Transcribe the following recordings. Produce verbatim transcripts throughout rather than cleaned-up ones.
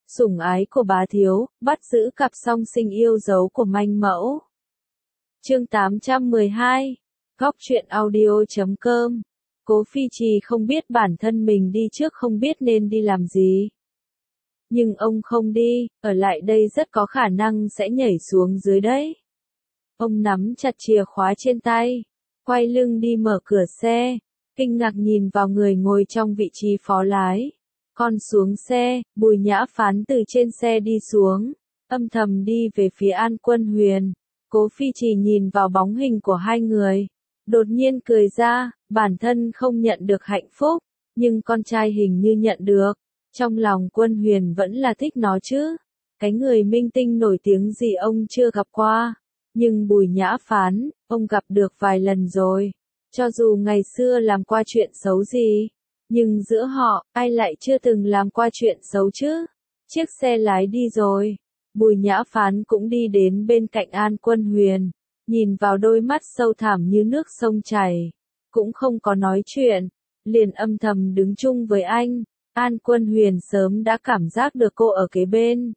sủng ái của bá thiếu, bắt giữ cặp song sinh yêu dấu của manh mẫu. Chương tám trăm mười hai, Góc truyện audio chấm com. Cố Phi Trì không biết bản thân mình đi trước không biết nên đi làm gì. Nhưng ông không đi, ở lại đây rất có khả năng sẽ nhảy xuống dưới đấy. Ông nắm chặt chìa khóa trên tay, quay lưng đi mở cửa xe, kinh ngạc nhìn vào người ngồi trong vị trí phó lái. Con xuống xe, Bùi Nhã Phán từ trên xe đi xuống, âm thầm đi về phía An Quân Huyền. Cố Phi Trì nhìn vào bóng hình của hai người, đột nhiên cười ra, bản thân không nhận được hạnh phúc, nhưng con trai hình như nhận được. Trong lòng Quân Huyền vẫn là thích nó chứ, cái người minh tinh nổi tiếng gì ông chưa gặp qua, nhưng Bùi Nhã Phán, ông gặp được vài lần rồi. Cho dù ngày xưa làm qua chuyện xấu gì, nhưng giữa họ, ai lại chưa từng làm qua chuyện xấu chứ? Chiếc xe lái đi rồi, Bùi Nhã Phán cũng đi đến bên cạnh An Quân Huyền, nhìn vào đôi mắt sâu thẳm như nước sông chảy, cũng không có nói chuyện, liền âm thầm đứng chung với anh. An Quân Huyền sớm đã cảm giác được cô ở kế bên.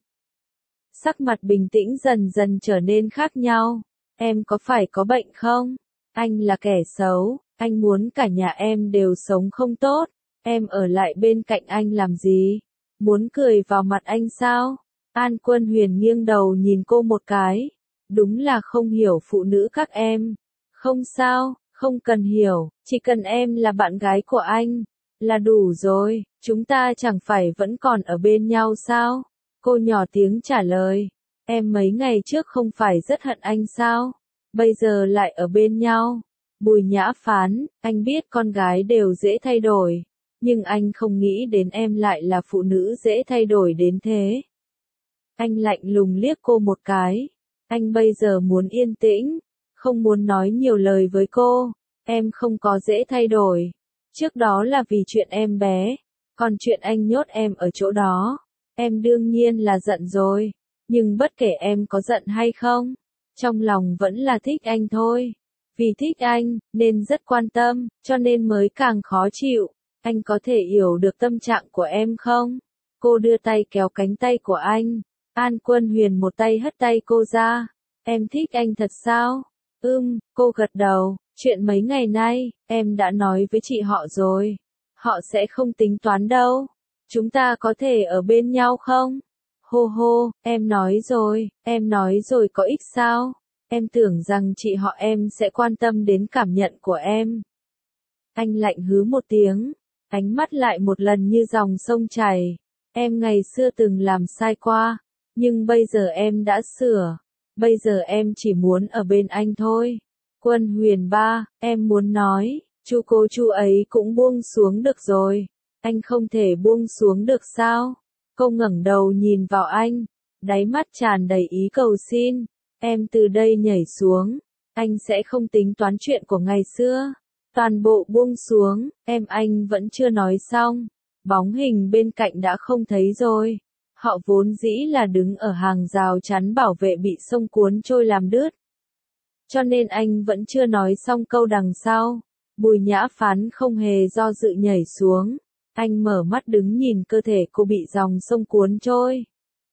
Sắc mặt bình tĩnh dần dần trở nên khác nhau. Em có phải có bệnh không? Anh là kẻ xấu, anh muốn cả nhà em đều sống không tốt. Em ở lại bên cạnh anh làm gì? Muốn cười vào mặt anh sao? An Quân Huyền nghiêng đầu nhìn cô một cái. Đúng là không hiểu phụ nữ các em. Không sao, không cần hiểu, chỉ cần em là bạn gái của anh là đủ rồi, chúng ta chẳng phải vẫn còn ở bên nhau sao? Cô nhỏ tiếng trả lời, em mấy ngày trước không phải rất hận anh sao? Bây giờ lại ở bên nhau. Bùi Nhã Phán, anh biết con gái đều dễ thay đổi, nhưng anh không nghĩ đến em lại là phụ nữ dễ thay đổi đến thế. Anh lạnh lùng liếc cô một cái, anh bây giờ muốn yên tĩnh, không muốn nói nhiều lời với cô, em không có dễ thay đổi. Trước đó là vì chuyện em bé, còn chuyện anh nhốt em ở chỗ đó, em đương nhiên là giận rồi, nhưng bất kể em có giận hay không, trong lòng vẫn là thích anh thôi. Vì thích anh, nên rất quan tâm, cho nên mới càng khó chịu. Anh có thể hiểu được tâm trạng của em không? Cô đưa tay kéo cánh tay của anh. An Quân Huyền một tay hất tay cô ra. Em thích anh thật sao? Ừm, cô gật đầu. Chuyện mấy ngày nay, em đã nói với chị họ rồi. Họ sẽ không tính toán đâu. Chúng ta có thể ở bên nhau không? Hô hô, em nói rồi, em nói rồi có ích sao? Em tưởng rằng chị họ em sẽ quan tâm đến cảm nhận của em. Anh lạnh hứ một tiếng, ánh mắt lại một lần như dòng sông chảy. Em ngày xưa từng làm sai qua, nhưng bây giờ em đã sửa. Bây giờ em chỉ muốn ở bên anh thôi. Quân Huyền ba, em muốn nói, chú cô chú ấy cũng buông xuống được rồi. Anh không thể buông xuống được sao? Cô ngẩng đầu nhìn vào anh, đáy mắt tràn đầy ý cầu xin. Em từ đây nhảy xuống, anh sẽ không tính toán chuyện của ngày xưa. Toàn bộ buông xuống, em anh vẫn chưa nói xong. Bóng hình bên cạnh đã không thấy rồi. Họ vốn dĩ là đứng ở hàng rào chắn bảo vệ bị sông cuốn trôi làm đứt. Cho nên anh vẫn chưa nói xong câu đằng sau. Bùi Nhã Phán không hề do dự nhảy xuống. Anh mở mắt đứng nhìn cơ thể cô bị dòng sông cuốn trôi.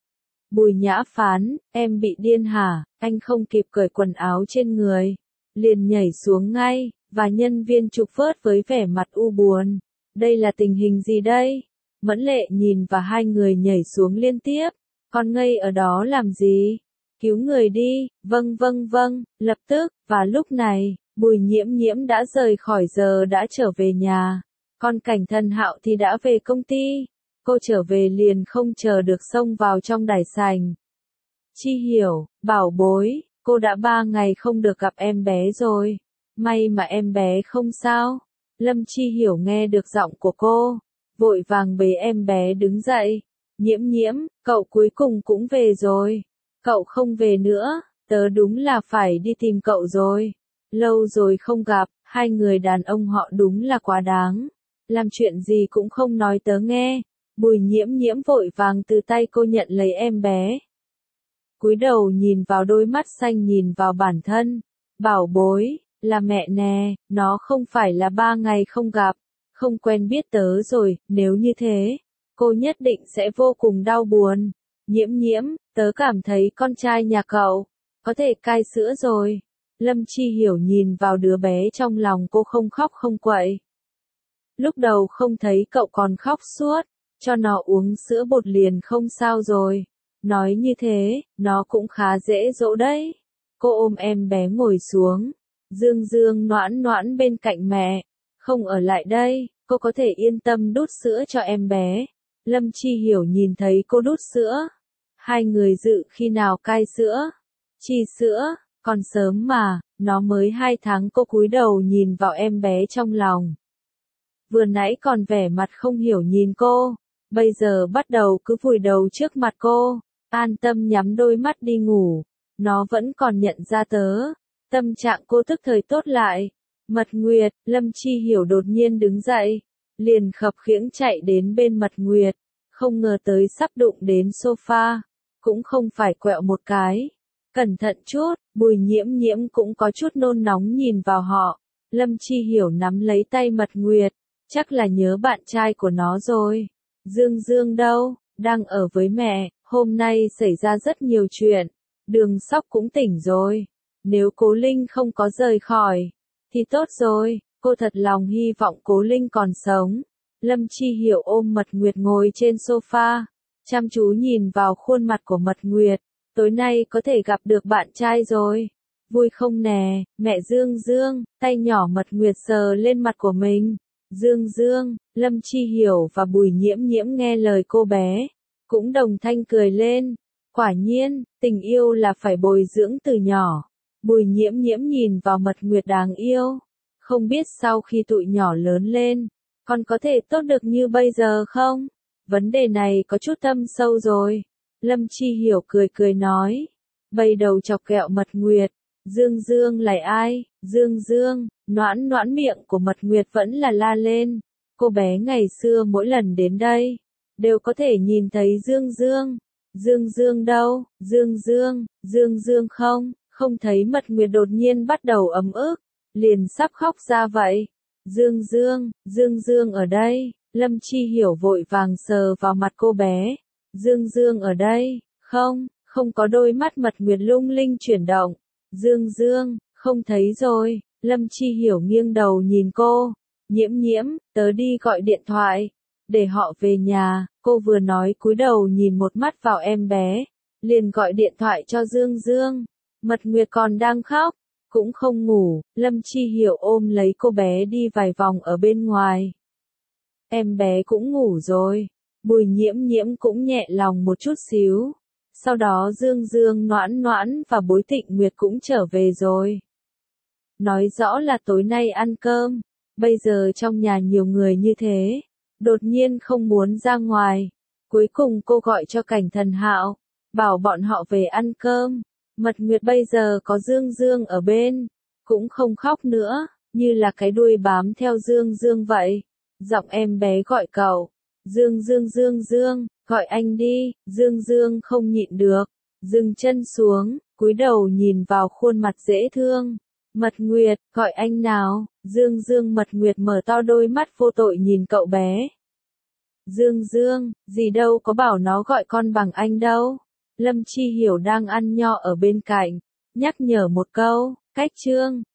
Bùi Nhã Phán, em bị điên hả? Anh không kịp cởi quần áo trên người, liền nhảy xuống ngay, và nhân viên trục vớt với vẻ mặt u buồn. Đây là tình hình gì đây? Mẫn Lệ nhìn và hai người nhảy xuống liên tiếp. Con ngây ở đó làm gì? Cứu người đi, vâng vâng vâng, lập tức, và lúc này, Bùi Nhiễm Nhiễm đã rời khỏi giờ đã trở về nhà. Còn Cảnh Thần Hạo thì đã về công ty. Cô trở về liền không chờ được xông vào trong đại sảnh. Chi Hiểu, bảo bối, cô đã ba ngày không được gặp em bé rồi. May mà em bé không sao. Lâm Chi Hiểu nghe được giọng của cô, vội vàng bế em bé đứng dậy. Nhiễm Nhiễm, cậu cuối cùng cũng về rồi. Cậu không về nữa, tớ đúng là phải đi tìm cậu rồi. Lâu rồi không gặp, hai người đàn ông họ đúng là quá đáng. Làm chuyện gì cũng không nói tớ nghe. Bùi Nhiễm Nhiễm vội vàng từ tay cô nhận lấy em bé. Cúi đầu nhìn vào đôi mắt xanh nhìn vào bản thân. Bảo bối, là mẹ nè, nó không phải là ba ngày không gặp, không quen biết tớ rồi, nếu như thế, cô nhất định sẽ vô cùng đau buồn. Nhiễm nhiễm, tớ cảm thấy con trai nhà cậu, có thể cai sữa rồi. Lâm Chi Hiểu nhìn vào đứa bé trong lòng cô không khóc không quậy. Lúc đầu không thấy cậu còn khóc suốt, cho nó uống sữa bột liền không sao rồi. Nói như thế, nó cũng khá dễ dỗ đấy. Cô ôm em bé ngồi xuống. Dương Dương noãn noãn bên cạnh mẹ. Không ở lại đây, cô có thể yên tâm đút sữa cho em bé. Lâm Chi Hiểu nhìn thấy cô đút sữa. Hai người dự khi nào cai sữa. Chi sữa, còn sớm mà, nó mới hai tháng. Cô cúi đầu nhìn vào em bé trong lòng. Vừa nãy còn vẻ mặt không hiểu nhìn cô, bây giờ bắt đầu cứ vùi đầu trước mặt cô, an tâm nhắm đôi mắt đi ngủ. Nó vẫn còn nhận ra tớ. Tâm trạng cô tức thời tốt lại. Mật Nguyệt, Lâm Chi Hiểu đột nhiên đứng dậy, liền khập khiễng chạy đến bên Mật Nguyệt, không ngờ tới sắp đụng đến sofa, cũng không phải quẹo một cái. Cẩn thận chút, Bùi Nhiễm Nhiễm cũng có chút nôn nóng nhìn vào họ. Lâm Chi Hiểu nắm lấy tay Mật Nguyệt, chắc là nhớ bạn trai của nó rồi. Dương Dương đâu, đang ở với mẹ, hôm nay xảy ra rất nhiều chuyện. Đường Sóc cũng tỉnh rồi. Nếu Cố Linh không có rời khỏi, thì tốt rồi, cô thật lòng hy vọng Cố Linh còn sống. Lâm Chi Hiểu ôm Mật Nguyệt ngồi trên sofa, chăm chú nhìn vào khuôn mặt của Mật Nguyệt. Tối nay có thể gặp được bạn trai rồi. Vui không nè, mẹ Dương Dương, tay nhỏ Mật Nguyệt sờ lên mặt của mình. Dương Dương, Lâm Chi Hiểu và Bùi Nhiễm Nhiễm nghe lời cô bé, cũng đồng thanh cười lên. Quả nhiên, tình yêu là phải bồi dưỡng từ nhỏ. Bùi Nhiễm Nhiễm nhìn vào Mật Nguyệt đáng yêu. Không biết sau khi tụi nhỏ lớn lên, con có thể tốt được như bây giờ không? Vấn đề này có chút thâm sâu rồi. Lâm Chi Hiểu cười cười nói. Bày đầu chọc kẹo Mật Nguyệt. Dương Dương là ai? Dương Dương, noãn noãn miệng của Mật Nguyệt vẫn là la lên. Cô bé ngày xưa mỗi lần đến đây, đều có thể nhìn thấy Dương Dương. Dương Dương đâu? Dương Dương, Dương Dương không? Không thấy Mật Nguyệt đột nhiên bắt đầu ấm ức, liền sắp khóc ra vậy. Dương Dương, Dương Dương ở đây. Lâm Chi Hiểu vội vàng sờ vào mặt cô bé. Dương Dương ở đây, không, không có. Đôi mắt Mật Nguyệt lung linh chuyển động. Dương Dương, không thấy rồi. Lâm Chi Hiểu nghiêng đầu nhìn cô. Nhiễm Nhiễm, tớ đi gọi điện thoại, để họ về nhà. Cô vừa nói cúi đầu nhìn một mắt vào em bé, liền gọi điện thoại cho Dương Dương. Mật Nguyệt còn đang khóc, cũng không ngủ. Lâm Chi Hiểu ôm lấy cô bé đi vài vòng ở bên ngoài. Em bé cũng ngủ rồi. Bùi Nhiễm Nhiễm cũng nhẹ lòng một chút xíu. Sau đó Dương Dương noãn noãn và Bối Tịnh Nguyệt cũng trở về rồi. Nói rõ là tối nay ăn cơm. Bây giờ trong nhà nhiều người như thế, đột nhiên không muốn ra ngoài. Cuối cùng cô gọi cho Cảnh Thần Hạo, bảo bọn họ về ăn cơm. Mật Nguyệt bây giờ có Dương Dương ở bên, cũng không khóc nữa, như là cái đuôi bám theo Dương Dương vậy. Giọng em bé gọi cậu. Dương Dương Dương Dương, gọi anh đi. Dương Dương không nhịn được, dừng chân xuống, cúi đầu nhìn vào khuôn mặt dễ thương. Mật Nguyệt, gọi anh nào. Dương Dương. Mật Nguyệt mở to đôi mắt vô tội nhìn cậu bé. Dương Dương, gì đâu có bảo nó gọi con bằng anh đâu. Lâm Chi Hiểu đang ăn nho ở bên cạnh, nhắc nhở một câu. Cách Trương,